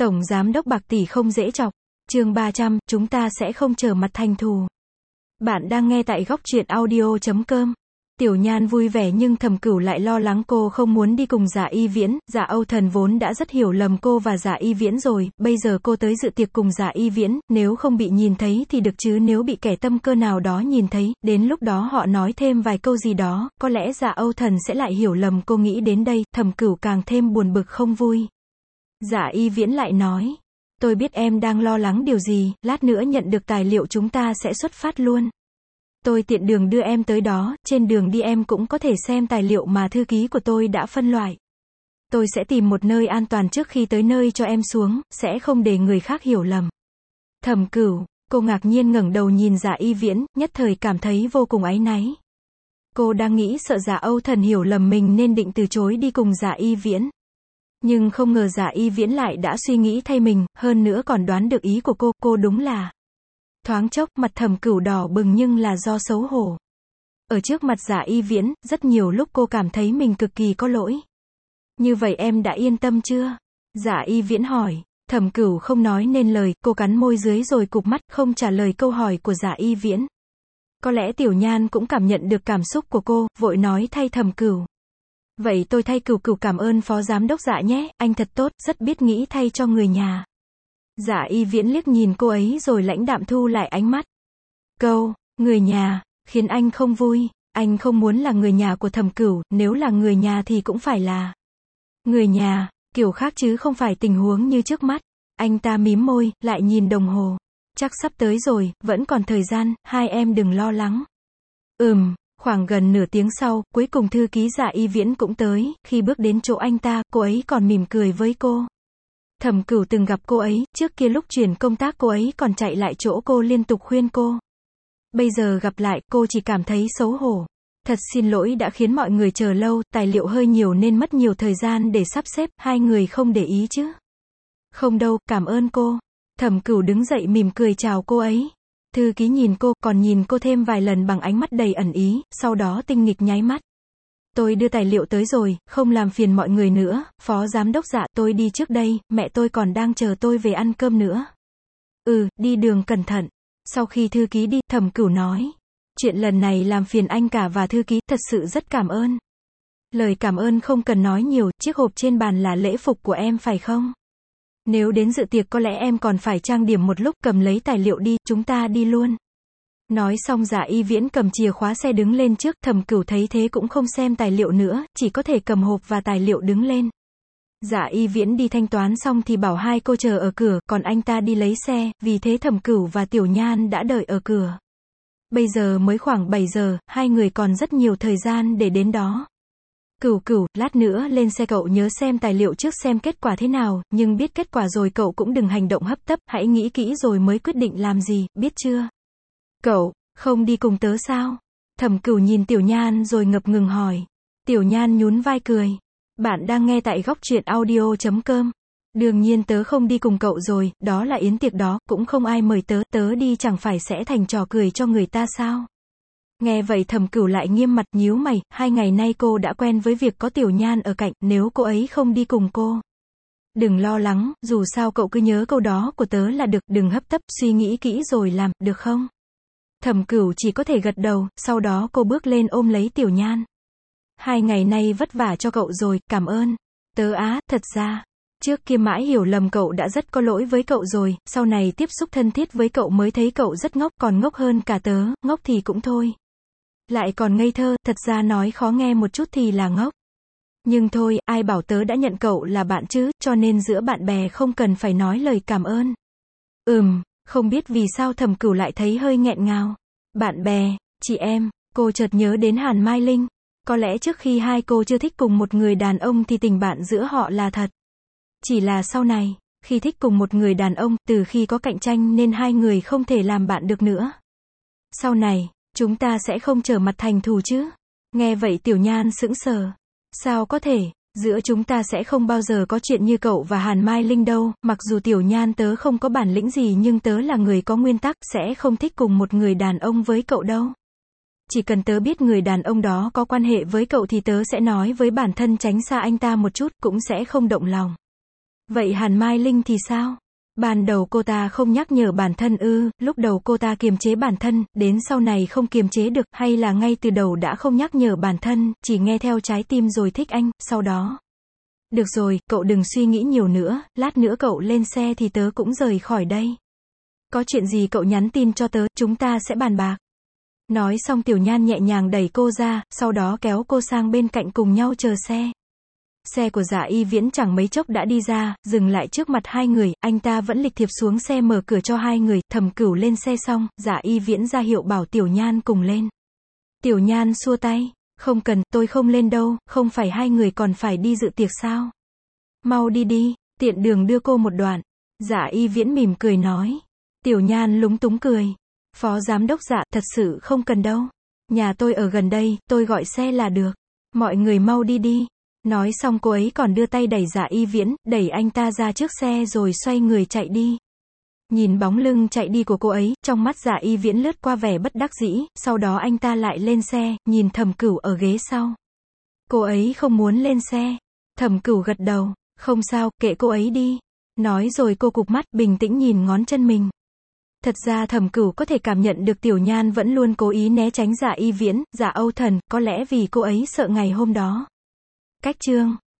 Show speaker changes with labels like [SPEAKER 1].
[SPEAKER 1] Tổng giám đốc Bạc Tỷ không dễ chọc. Chương 300, chúng ta sẽ không trở mặt thành thù. Bạn đang nghe tại góc truyện audio.com. Tiểu Nhan vui vẻ nhưng Thẩm Cửu lại lo lắng cô không muốn đi cùng Dạ Y Viễn. Dạ Âu Thần vốn đã rất hiểu lầm cô và Dạ Y Viễn rồi, bây giờ cô tới dự tiệc cùng Dạ Y Viễn, nếu không bị nhìn thấy thì được chứ nếu bị kẻ tâm cơ nào đó nhìn thấy, đến lúc đó họ nói thêm vài câu gì đó, có lẽ Dạ Âu Thần sẽ lại hiểu lầm cô. Nghĩ đến đây, Thẩm Cửu càng thêm buồn bực không vui. Dạ Y Viễn lại nói, tôi biết em đang lo lắng điều gì, lát nữa nhận được tài liệu chúng ta sẽ xuất phát luôn. Tôi tiện đường đưa em tới đó, trên đường đi em cũng có thể xem tài liệu mà thư ký của tôi đã phân loại. Tôi sẽ tìm một nơi an toàn trước khi tới nơi cho em xuống, sẽ không để người khác hiểu lầm. Thẩm Cửu, cô ngạc nhiên ngẩng đầu nhìn Dạ Y Viễn, nhất thời cảm thấy vô cùng áy náy. Cô đang nghĩ sợ Dạ Âu Thần hiểu lầm mình nên định từ chối đi cùng Dạ Y Viễn. Nhưng không ngờ Dạ Y Viễn lại đã suy nghĩ thay mình, hơn nữa còn đoán được ý của cô đúng là. Thoáng chốc, mặt Thẩm Cửu đỏ bừng nhưng là do xấu hổ. Ở trước mặt Dạ Y Viễn, rất nhiều lúc cô cảm thấy mình cực kỳ có lỗi. Như vậy em đã yên tâm chưa? Dạ Y Viễn hỏi. Thẩm Cửu không nói nên lời, cô cắn môi dưới rồi cụp mắt, không trả lời câu hỏi của Dạ Y Viễn. Có lẽ Tiểu Nhan cũng cảm nhận được cảm xúc của cô, vội nói thay Thẩm Cửu. Vậy tôi thay Cửu Cửu cảm ơn phó giám đốc Dạ nhé, anh thật tốt, rất biết nghĩ thay cho người nhà. Dạ Y Viễn liếc nhìn cô ấy rồi lãnh đạm thu lại ánh mắt. Câu, người nhà, khiến anh không vui, anh không muốn là người nhà của Thẩm Cửu, nếu là người nhà thì cũng phải là người nhà, kiểu khác chứ không phải tình huống như trước mắt. Anh ta mím môi, lại nhìn đồng hồ. Chắc sắp tới rồi, vẫn còn thời gian, hai em đừng lo lắng. Khoảng gần nửa tiếng sau, cuối cùng thư ký Dạ Y Viễn cũng tới, khi bước đến chỗ anh ta, cô ấy còn mỉm cười với cô. Thẩm Cửu từng gặp cô ấy, trước kia lúc chuyển công tác cô ấy còn chạy lại chỗ cô liên tục khuyên cô. Bây giờ gặp lại, cô chỉ cảm thấy xấu hổ. Thật xin lỗi đã khiến mọi người chờ lâu, tài liệu hơi nhiều nên mất nhiều thời gian để sắp xếp, hai người không để ý chứ. Không đâu, cảm ơn cô. Thẩm Cửu đứng dậy mỉm cười chào cô ấy. Thư ký nhìn cô, còn nhìn cô thêm vài lần bằng ánh mắt đầy ẩn ý, sau đó tinh nghịch nháy mắt. Tôi đưa tài liệu tới rồi, không làm phiền mọi người nữa, phó giám đốc Dạ, tôi đi trước đây, mẹ tôi còn đang chờ tôi về ăn cơm nữa. Đi đường cẩn thận. Sau khi thư ký đi, Thẩm Cửu nói. Chuyện lần này làm phiền anh cả và thư ký, thật sự rất cảm ơn. Lời cảm ơn không cần nói nhiều, chiếc hộp trên bàn là lễ phục của em phải không? Nếu đến dự tiệc có lẽ em còn phải trang điểm một lúc, cầm lấy tài liệu đi, chúng ta đi luôn. Nói xong Dạ Y Viễn cầm chìa khóa xe đứng lên trước, Thẩm Cửu thấy thế cũng không xem tài liệu nữa, chỉ có thể cầm hộp và tài liệu đứng lên. Dạ Y Viễn đi thanh toán xong thì bảo hai cô chờ ở cửa, còn anh ta đi lấy xe, vì thế Thẩm Cửu và Tiểu Nhan đã đợi ở cửa. Bây giờ mới khoảng 7 giờ, hai người còn rất nhiều thời gian để đến đó. Cửu, lát nữa lên xe cậu nhớ xem tài liệu trước xem kết quả thế nào, nhưng biết kết quả rồi cậu cũng đừng hành động hấp tấp, hãy nghĩ kỹ rồi mới quyết định làm gì, biết chưa? Cậu, không đi cùng tớ sao? Thẩm Cửu nhìn Tiểu Nhan rồi ngập ngừng hỏi. Tiểu Nhan nhún vai cười. Bạn đang nghe tại góc truyện audio.com. Đương nhiên tớ không đi cùng cậu rồi, đó là yến tiệc đó, cũng không ai mời tớ đi chẳng phải sẽ thành trò cười cho người ta sao? Nghe vậy Thẩm Cửu lại nghiêm mặt nhíu mày, 2 ngày nay cô đã quen với việc có Tiểu Nhan ở cạnh, nếu cô ấy không đi cùng cô. Đừng lo lắng, dù sao cậu cứ nhớ câu đó của tớ là được, đừng hấp tấp, suy nghĩ kỹ rồi làm, được không? Thẩm Cửu chỉ có thể gật đầu, sau đó cô bước lên ôm lấy Tiểu Nhan. 2 ngày nay vất vả cho cậu rồi, cảm ơn. Tớ thật ra, trước kia mãi hiểu lầm cậu đã rất có lỗi với cậu rồi, sau này tiếp xúc thân thiết với cậu mới thấy cậu rất ngốc, còn ngốc hơn cả tớ, ngốc thì cũng thôi. Lại còn ngây thơ, thật ra nói khó nghe một chút thì là ngốc. Nhưng thôi, ai bảo tớ đã nhận cậu là bạn chứ, cho nên giữa bạn bè không cần phải nói lời cảm ơn. Không biết vì sao Thẩm Cửu lại thấy hơi nghẹn ngào. Bạn bè, chị em, cô chợt nhớ đến Hàn Mai Linh. Có lẽ trước khi hai cô chưa thích cùng một người đàn ông thì tình bạn giữa họ là thật. Chỉ là sau này, khi thích cùng một người đàn ông, từ khi có cạnh tranh nên hai người không thể làm bạn được nữa. Sau này, chúng ta sẽ không trở mặt thành thù chứ? Nghe vậy Tiểu Nhan sững sờ. Sao có thể, giữa chúng ta sẽ không bao giờ có chuyện như cậu và Hàn Mai Linh đâu, mặc dù Tiểu Nhan tớ không có bản lĩnh gì nhưng tớ là người có nguyên tắc, sẽ không thích cùng một người đàn ông với cậu đâu. Chỉ cần tớ biết người đàn ông đó có quan hệ với cậu thì tớ sẽ nói với bản thân tránh xa anh ta một chút, cũng sẽ không động lòng. Vậy Hàn Mai Linh thì sao? Ban đầu cô ta không nhắc nhở bản thân ư, lúc đầu cô ta kiềm chế bản thân, đến sau này không kiềm chế được, hay là ngay từ đầu đã không nhắc nhở bản thân, chỉ nghe theo trái tim rồi thích anh, sau đó. Được rồi, cậu đừng suy nghĩ nhiều nữa, lát nữa cậu lên xe thì tớ cũng rời khỏi đây. Có chuyện gì cậu nhắn tin cho tớ, chúng ta sẽ bàn bạc. Nói xong Tiểu Nhan nhẹ nhàng đẩy cô ra, sau đó kéo cô sang bên cạnh cùng nhau chờ xe. Xe của Dạ Y Viễn chẳng mấy chốc đã đi ra, dừng lại trước mặt hai người, anh ta vẫn lịch thiệp xuống xe mở cửa cho hai người, Thẩm Cửu lên xe xong, Dạ Y Viễn ra hiệu bảo Tiểu Nhan cùng lên. Tiểu Nhan xua tay, không cần, tôi không lên đâu, không phải hai người còn phải đi dự tiệc sao? Mau đi đi, tiện đường đưa cô một đoạn. Dạ Y Viễn mỉm cười nói. Tiểu Nhan lúng túng cười. Phó giám đốc Dạ, thật sự không cần đâu. Nhà tôi ở gần đây, tôi gọi xe là được. Mọi người mau đi đi. Nói xong cô ấy còn đưa tay đẩy Dạ Y Viễn, đẩy anh ta ra trước xe rồi xoay người chạy đi. Nhìn bóng lưng chạy đi của cô ấy, trong mắt Dạ Y Viễn lướt qua vẻ bất đắc dĩ, sau đó anh ta lại lên xe, nhìn Thẩm Cửu ở ghế sau. Cô ấy không muốn lên xe. Thẩm Cửu gật đầu, không sao, kệ cô ấy đi. Nói rồi cô cụp mắt, bình tĩnh nhìn ngón chân mình. Thật ra Thẩm Cửu có thể cảm nhận được Tiểu Nhan vẫn luôn cố ý né tránh Dạ Y Viễn, Dạ Âu Thần, có lẽ vì cô ấy sợ ngày hôm đó. Cách chương